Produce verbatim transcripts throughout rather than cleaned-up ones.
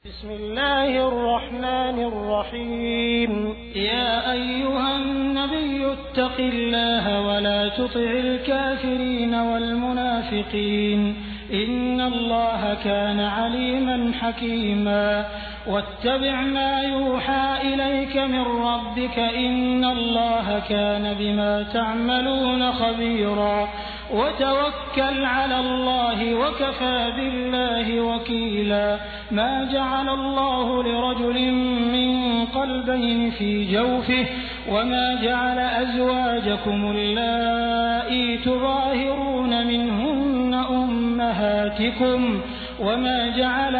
بسم الله الرحمن الرحيم يا أيها النبي اتق الله ولا تطع الكافرين والمنافقين إن الله كان عليما حكيما واتبع ما يوحى إليك من ربك إن الله كان بما تعملون خبيرا وتوكل على الله وكفى بالله وكيلا ما جعل الله لرجل من قلبين في جوفه وما جعل أزواجكم اللائي تظاهرون منهن أمهاتكم وما جعل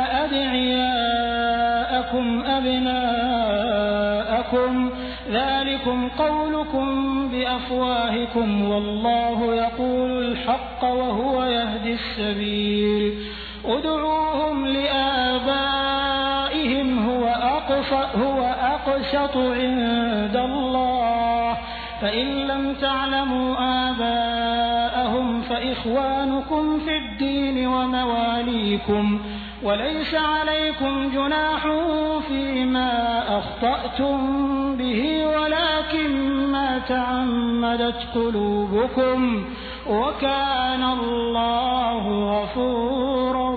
أدعياءكم أبناءكم ذلكم قولكم بأفواهكم والله يقول الحق وهو يهدي السبيل ادعوهم لآبائهم هو أقسط, هو أقسط عند الله فإن لم تعلموا آباءهم فإخوانكم في الدين ومواليكم وليس عليكم جناح فيما أخطأتم به ولكن ما تعمدت قلوبكم وكان الله غفورا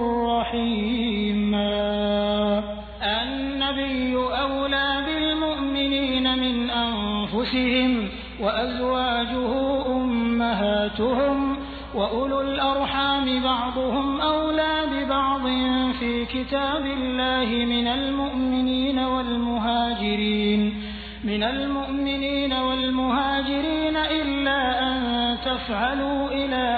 رحيما النبي أولى بالمؤمنين من أنفسهم وأزواجه أمهاتهم وأولو الأرحام بعضهم أولى ببعض في كتاب الله من المؤمنين والمهاجرين من المؤمنين والمهاجرين إلا أن تفعلوا إلى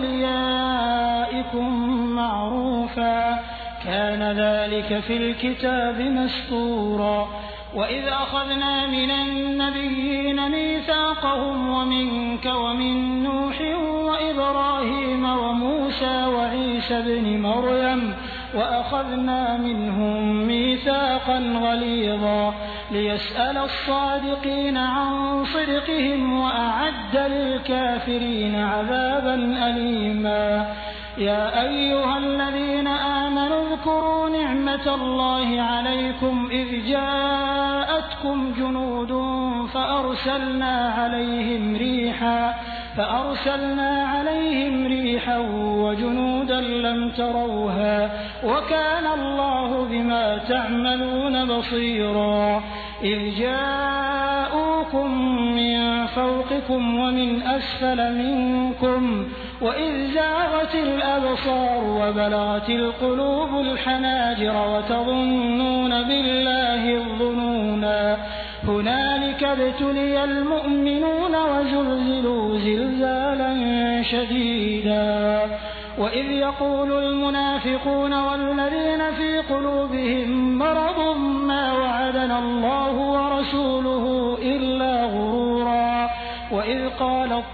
أوليائكم معروفا كان ذلك في الكتاب مسطورا وإذ أخذنا من النبيين ميثاقهم ومنك ومن نوح وإبراهيم وموسى وعيسى ابن مريم وأخذنا منهم ميثاقا غليظا ليسأل الصادقين عن صدقهم وأعد للكافرين عذابا أليما يا أيها الذين آمنوا اذكروا نعمة الله عليكم إذ جاءتكم جنود فأرسلنا عليهم ريحا فأرسلنا عليهم ريحا وجنودا لم تروها وكان الله بما تعملون بصيرا إذ جاءوكم من فوقكم ومن أسفل منكم وإذ زاغت الأبصار وبلغت القلوب الحناجر وتظنون بالله الظنونا هنالك ابتلي المؤمنون وزلزلوا زلزالا شديدا وإذ يقول المنافقون والذين في قلوبهم مرض ما وعدنا الله ورسوله إلا غرورا وإذ قالت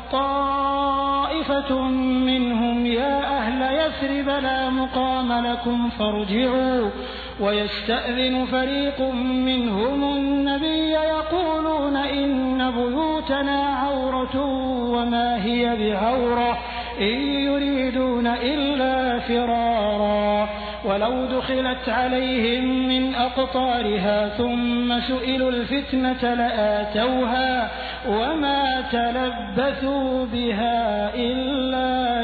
طائفة منهم يا أهل يثرب لا مقام لكم فارجعوا ويستأذن فريق منهم النبي يقولون إن بيوتنا عورة وما هي بعورة إن يريدون إلا فرارا ولو دخلت عليهم من أقطارها ثم سئلوا الفتنة لآتوها وما تلبثوا بها إلا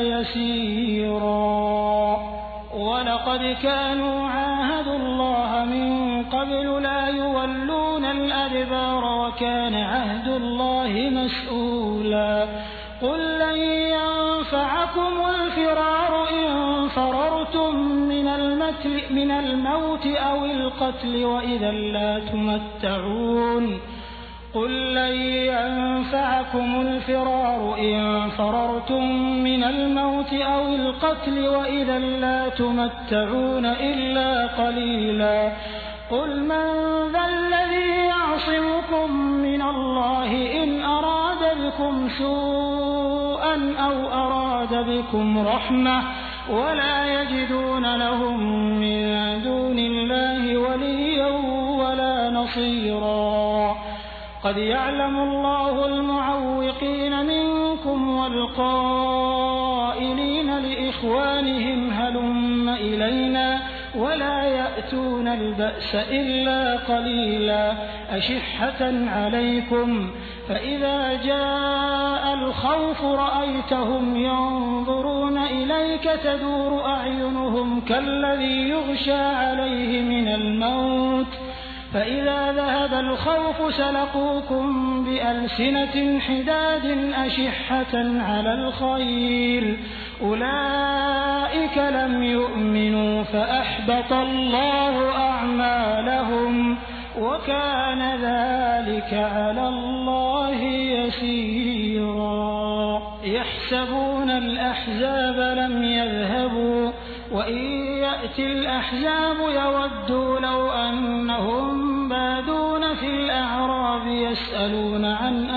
يسيرا ولقد كانوا عاهدوا الله من قبل لا يولون الأدبار وكان عهد الله مسؤولا قل لن ينفعكم الفرار إن فررتم من من الموت أو القتل وإذا لا تمتعون قل لن ينفعكم الفرار إن فررتم من الموت أو القتل وإذا لا تمتعون إلا قليلا قل من ذا الذي يعصمكم من الله إن أراد بكم سوءا أو أراد بكم رحمة ولا يجدون لهم من دون الله وليا ولا نصيرا قد يعلم الله المعوقين منكم والقائلين لإخوانهم هلم إلينا ولا يأتون البأس إلا قليلا أشحة عليكم فإذا جاء الخوف رأيتهم ينظرون إليك تدور أعينهم كالذي يغشى عليه من الموت فإذا ذهب الخوف سلقوكم بألسنة حداد أشحة على الخير أولئك لم يؤمنوا فأحبط الله أعمالهم وكان ذلك على الله يسيرا يحسبون الأحزاب لم يذهبوا وإن يأتي الأحزاب يودوا لو أنهم بادون في الأعراب يسألون عن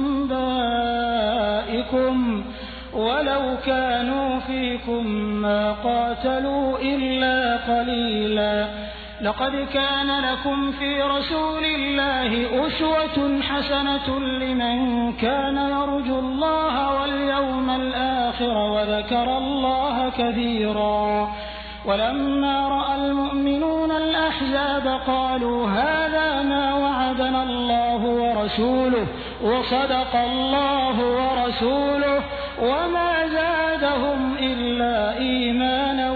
أنبائكم ولو كانوا فيكم ما قاتلوا إلا قليلا لقد كان لكم في رسول الله أسوة حسنة لمن كان يرجو الله واليوم الآخر وذكر الله كثيرا ولما رأى المؤمنون الأحزاب قالوا هذا ما وعدنا الله ورسوله وصدق الله ورسوله وما زادهم إلا إيمانا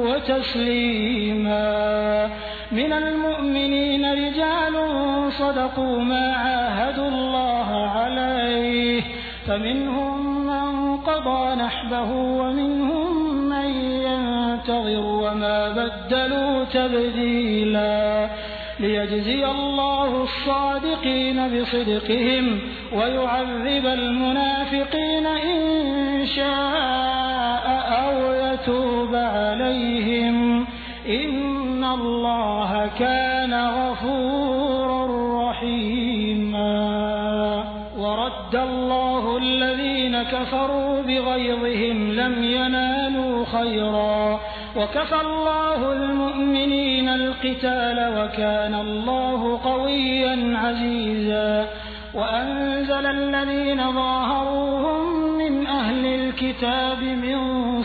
وتسليما من المؤمنين رجال صدقوا ما عاهدوا الله عليه فمنهم من قضى نحبه ومنهم من ينتظر وما بدلوا تبديلا ليجزي الله الصادقين بصدقهم ويعذب المنافقين إن شاء أو يتوب عليهم إن الله كان غفورا رحيما ورد الله الذين كفروا بغيظهم لم ينالوا خيرا وكفى الله المؤمنين القتال وكان الله قويا عزيزا وأنزل الذين ظاهروهم من أهل الكتاب من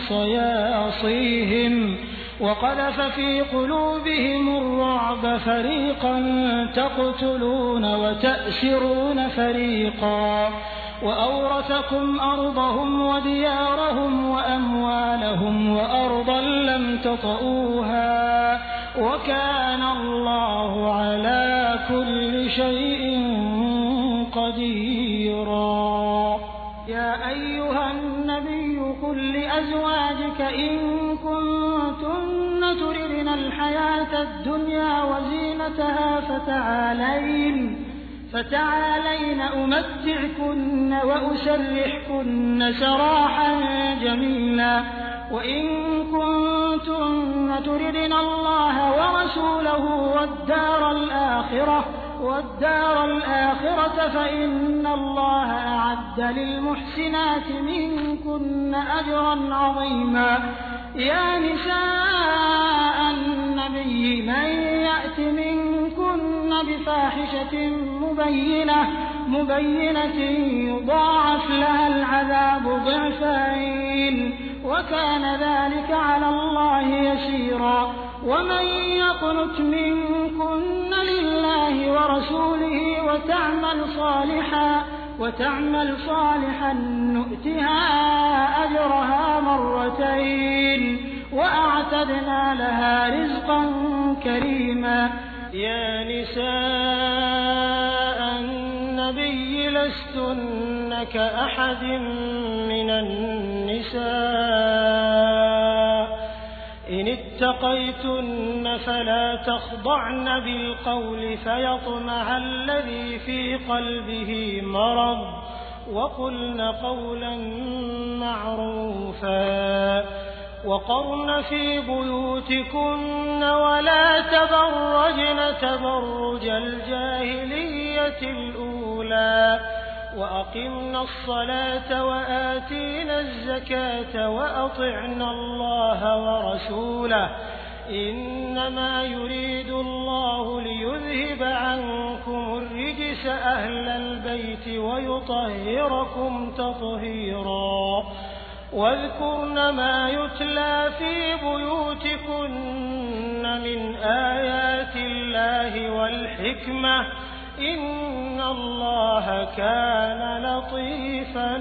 صياصيهم وقذف في قلوبهم الرعب فريقا تقتلون وتأسرون فريقا وأورثكم أرضهم وديارهم وأموالهم وأرضا لم تطئوها وكان الله على كل شيء قديرا يا أيها النبي قل لأزواجك إن كنتن تردن الحياة الدنيا وزينتها فتعالين فتعالين أمتعكن وأسرحكن سراحا جميلا وإن كنتن تردن الله ورسوله والدار الآخرة والدار الآخرة فإن الله أعد للمحسنات منكن أجرا عظيما يا نساء النبي من يأت منكن بفاحشة مبينة مبينة يضاعف لها العذاب ضعفين وكان ذلك على الله يسيرا ومن يقنت منكن لله ورسوله وتعمل صالحا وتعمل صالحا نؤتها أجرها مرتين وأعتدنا لها رزقا كريما يا نساء النبي لستن كأحد من النساء إن اتقيتن فلا تخضعن بالقول فيطمع الذي في قلبه مرض وقلن قولا معروفا وقرن في بيوتكن ولا تبرجن تبرج الجاهلية الأولى وأقمنا الصلاة وآتينا الزكاة وأطعنا الله ورسوله إنما يريد الله ليذهب عنكم الرجس أهل البيت ويطهركم تطهيرا واذكرن ما يتلى في بيوتكن من آيات الله والحكمة إن الله كان لطيفا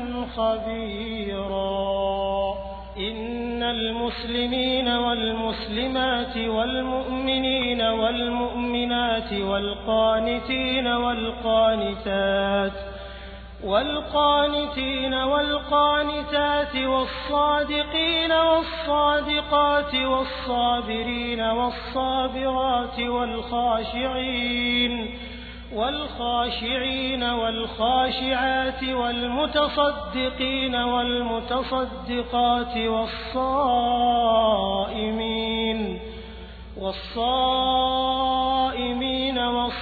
خبيرا إن المسلمين والمسلمات والمؤمنين والمؤمنات والقانتين والقانتات والقانتين والقانتات والصادقين والصادقات والصابرين والصابرات والخاشعين والخاشعين والخاشعات والمتصدقين والمتصدقات والصائمين والصائمين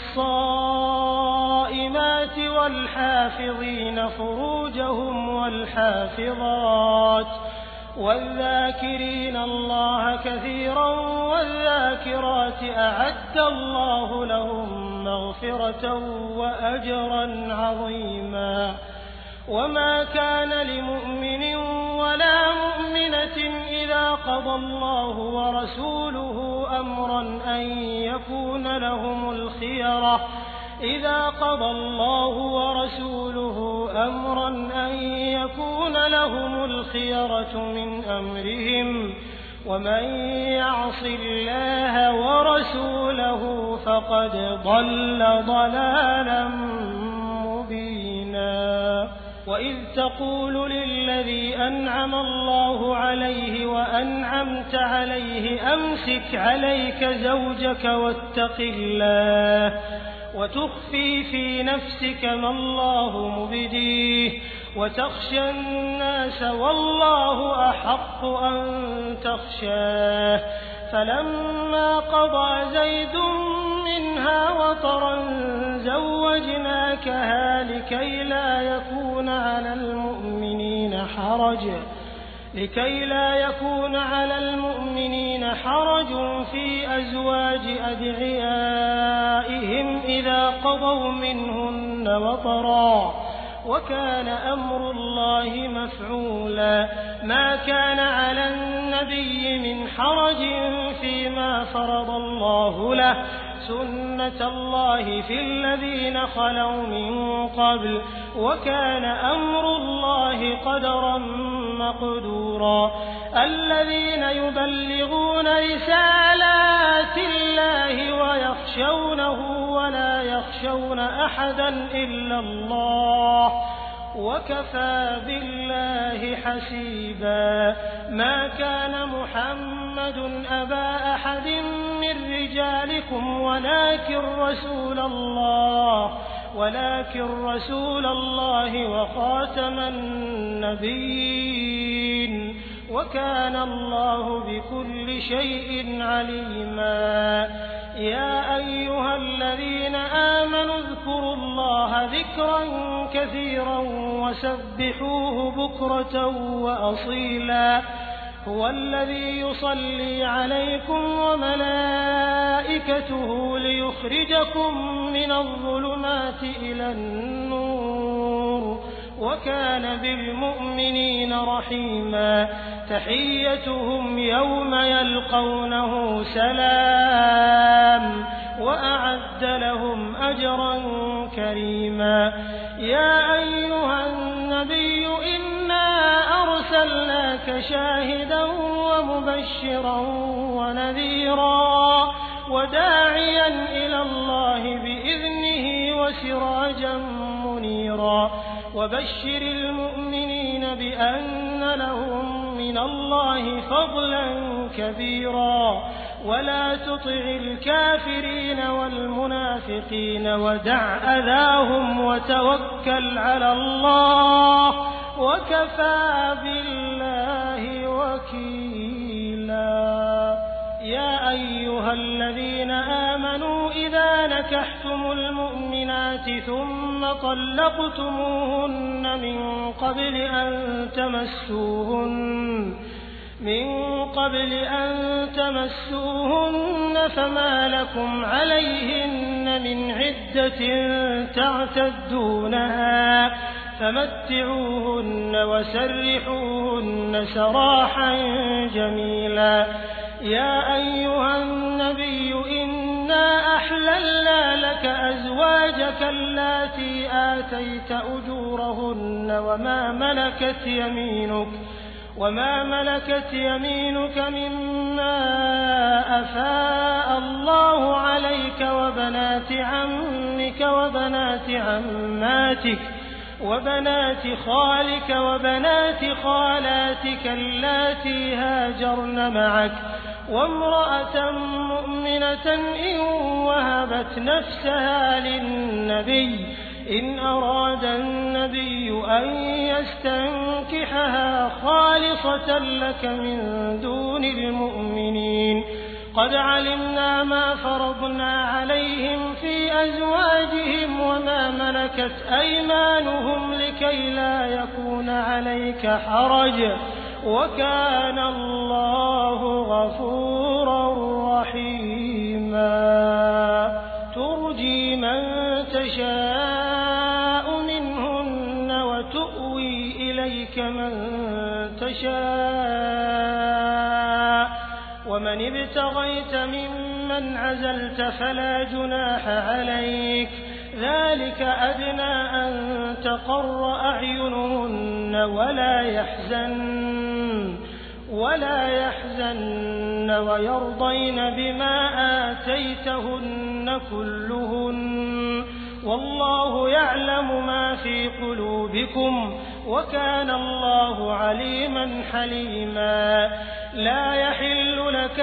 والصائمات والحافظين فروجهم والحافظات والذاكرين الله كثيرا والذاكرات أعد الله لهم مغفرة وأجرا عظيما وما كان لمؤمن ولا مؤمنة إذا قضى الله ورسوله أمرا أن يكون لهم الخيرة إذا قضى الله ورسوله أمرا أن يكون لهم الخيرة من أمرهم ومن يعص الله ورسوله فقد ضل ضلالا مبينا وإذ تقول للذي أنعم الله عليه وأنعمت عليه أمسك عليك زوجك واتق الله وتخفي في نفسك ما الله مبديه وتخشى الناس والله أحق أن تخشاه فلما قضى زيد منها وطرا زوجناكها لكي لا يكون على المؤمنين حرج لكي لا يكون على المؤمنين حرج في أزواج أدعيائهم إذا قضوا منهن وطرا وكان أمر الله مفعولا ما كان على النبي من حرج فيما فرض الله له سنة الله في الذين خلوا من قبل وكان أمر الله قدرا مقدورا الذين يبلغون رسالات الله ويخشونه ولا يخشون أحدا إلا الله وكفى بالله حسيبا ما كان محمد أبا أحد من رجالكم ولكن رسول الله ولكن رسول الله وخاتم النبيين وكان الله بكل شيء عليما يا أيها الذين آمنوا اذكروا الله ذكرا كثيرا وسبحوه بكرة وأصيلا هو الذي يصلي عليكم وملائكته ليخرجكم من الظلمات إلى النور وكان بالمؤمنين رحيما تحيتهم يوم يلقونه سلام وأعد لهم أجرا كريما يا أيها النبي إنا أرسلناك شاهدا ومبشرا ونذيرا وداعيا إلى الله بإذنه وسراجا منيرا وبشر المؤمنين بأن لهم من الله فضلا كبيرا ولا تطع الكافرين والمنافقين ودع أذاهم وتوكل على الله وكفى بالله وكيلا يا أيها الذين آمنوا إذا نكحتم المؤمنات ثم طلقتموهن من قبل أن تمسوهن من قبل أن تمسوهن فما لكم عليهن من عدة تعتدونها فمتعوهن وسرحوهن سراحا جميلا يا أيها النبي إنا أحللنا لك أزواجك اللاتي آتيت أجورهن وما ملكت يمينك وما ملكت يمينك مما أفاء الله عليك وبنات عمك وبنات عماتك وبنات خالك وبنات خالاتك اللاتي هاجرن معك وامرأة مؤمنة إن وهبت نفسها للنبي إن أراد النبي أن يستنكحها خالصة لك من دون المؤمنين قد علمنا ما فرضنا عليهم في أزواجهم وما ملكت أيمانهم لكي لا يكون عليك حرج وكان الله غفورا رحيما ترجي من تشاء منهن وتؤوي إليك من تشاء ومن ابتغيت ممن عزلت فلا جناح عليك ذلك أدنى أن تقر أعينهن ولا يحزن ولا يحزن ويرضين بما آتيتهن كلهن والله يعلم ما في قلوبكم وكان الله عليما حليما لا يحل لك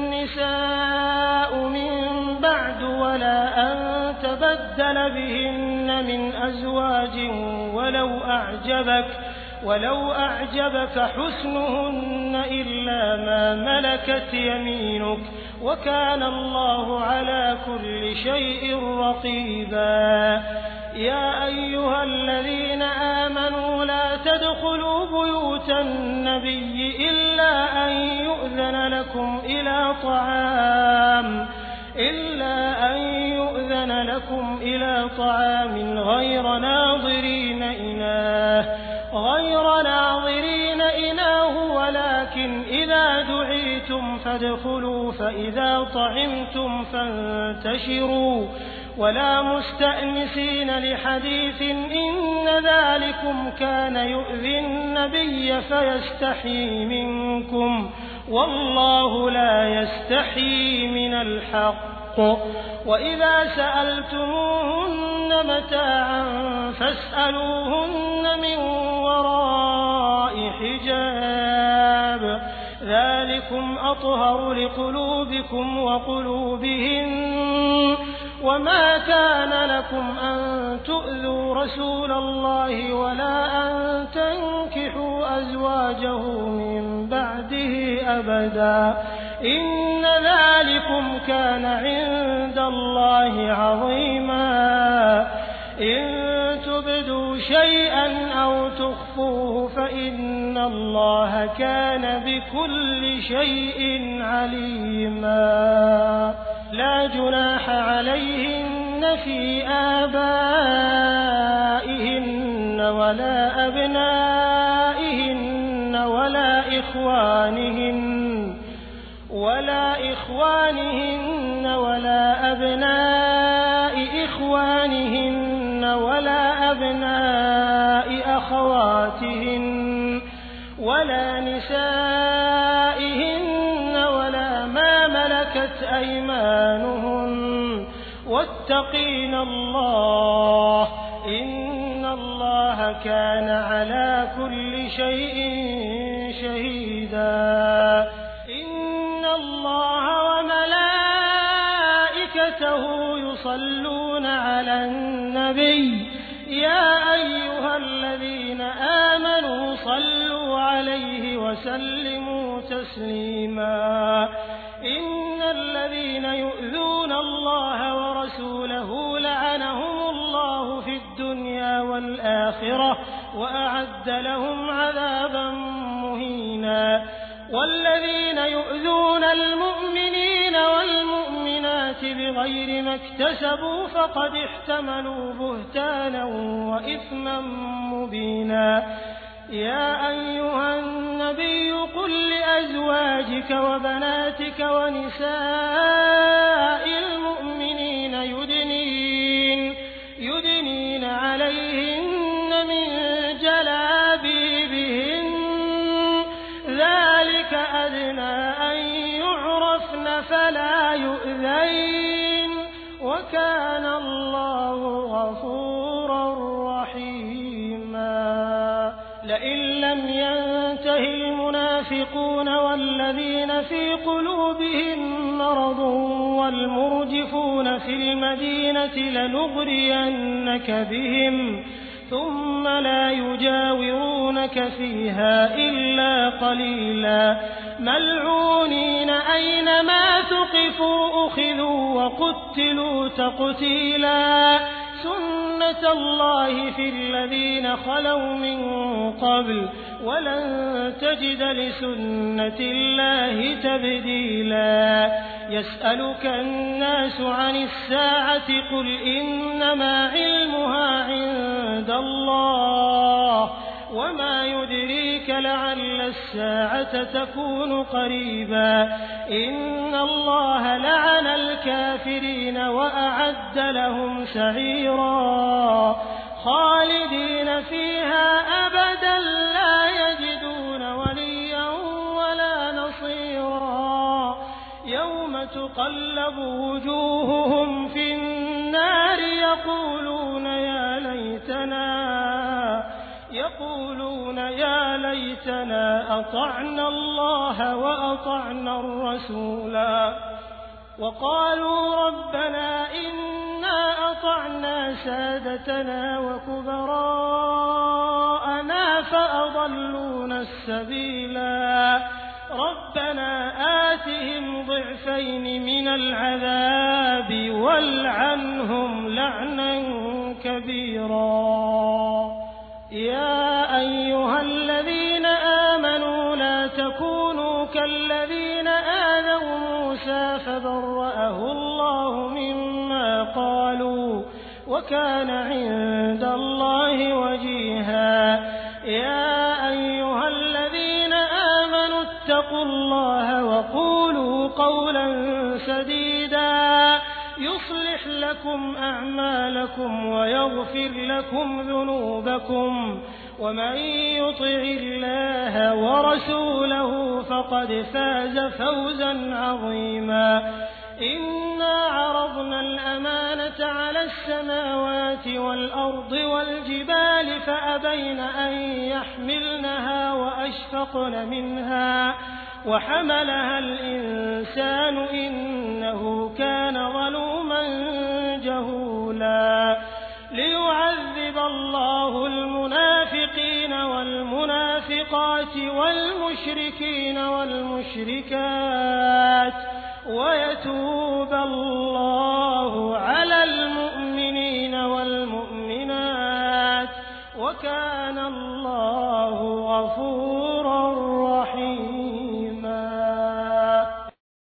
النساء من بعد ولا أن تبدل بهن من أزواج ولو أعجبك ولو أعجبك حسنهن إلا ما ملكت يمينك وكان الله على كل شيء رقيبا يا أيها الذين آمنوا لا تدخلوا بيوت النبي إلا أن يؤذن لكم إلى طعام إلا أن يؤذن لكم إلى طعام غير ناظرين إناه غير ناظرين إناه ولكن إذا دعيتم فادخلوا فإذا طعمتم فانتشروا ولا مستأنسين لحديث إن ذلكم كان يؤذي النبي فيستحيي منكم والله لا يستحيي من الحق وإذا سألتموهن متاعا فاسألوهن من وراء حجاب ذلكم أطهر لقلوبكم وقلوبهن وما كان لكم أن تؤذوا رسول الله ولا أن تنكحوا أزواجه من بعده أبدا إن ذلكم كان عند الله عظيما إن تبدوا شيئا أو تخفوه فإن الله كان بكل شيء عليما لا جناح عليهن في آبائهن ولا أبنائهن ولا إخوانهن ولا إخوانهن ولا أبناء إخوانهن ولا أبناء أخواتهن ولا نسائهن ولا ما ملكت أيمانهن واتقين الله إن الله كان على كل شيء شهيدا إن الله وملائكته يصلون على النبي يا أيها الذين آمنوا صلوا عليه وسلموا تسليما إن الذين يؤذون الله ورسوله لعنهم الله في الدنيا والآخرة وأعد لهم عذابا مهينا والذين يؤذون المؤمنين والمؤمنات بغير ما اكتسبوا فقد احتملوا بهتانا وإثما مبينا يا أيها النبي قل لأزواجك وبناتك ونساء المؤمنين يدنين, يدنين عليهن من جلابيبهن ذلك أدنى أن يعرفن فلا يؤذين وكان الله غفورا رحيما. لئن لم ينته المنافقون والذين في قلوبهم مرض والمرجفون في المدينة لنغرينك بهم ثم لا يجاورونك فيها إلا قليلا ملعونين أينما ثقفوا أخذوا وقتلوا تقتيلا سنة الله في الذين خلوا من قبل ولن تجد لسنة الله تبديلا. يسألك الناس عن الساعة قل إنما علمها عند الله وما يدريك لعل الساعة تكون قريبا. إن الله لعن الكافرين وأعد لهم سعيرا خالدين فيها أبدا لا يجدون وليا ولا نصيرا. يوم تقلب وجوههم في النار يقولون يا ليتنا يقولون يا ليتنا أطعنا الله وأطعنا الرسولا وقالوا ربنا إنا أطعنا سادتنا وكبراءنا فأضلونا السبيلا ربنا آتهم ضعفين من العذاب والعنهم لعنا كبيرا. يا أيها الذين آمنوا لا تكونوا كالذين آذوا موسى فبرأه الله مما قالوا وكان عند الله وجيها. يا أيها الذين آمنوا اتقوا الله وقولوا قولا سديدا يصلح لكم أعمالكم ويغفر لكم ذنوبكم ومن يطع الله ورسوله فقد فاز فوزا عظيما. إنا عرضنا الأمانة على السماوات والأرض والجبال فأبين أن يحملنها وأشفقن منها وحملها الإنسان إنه كان ظلوما جهولا. ليعذب الله المنافقين والمنافقات والمشركين والمشركات ويتوب الله على المؤمنين والمؤمنات وكان الله غفورا رحيما.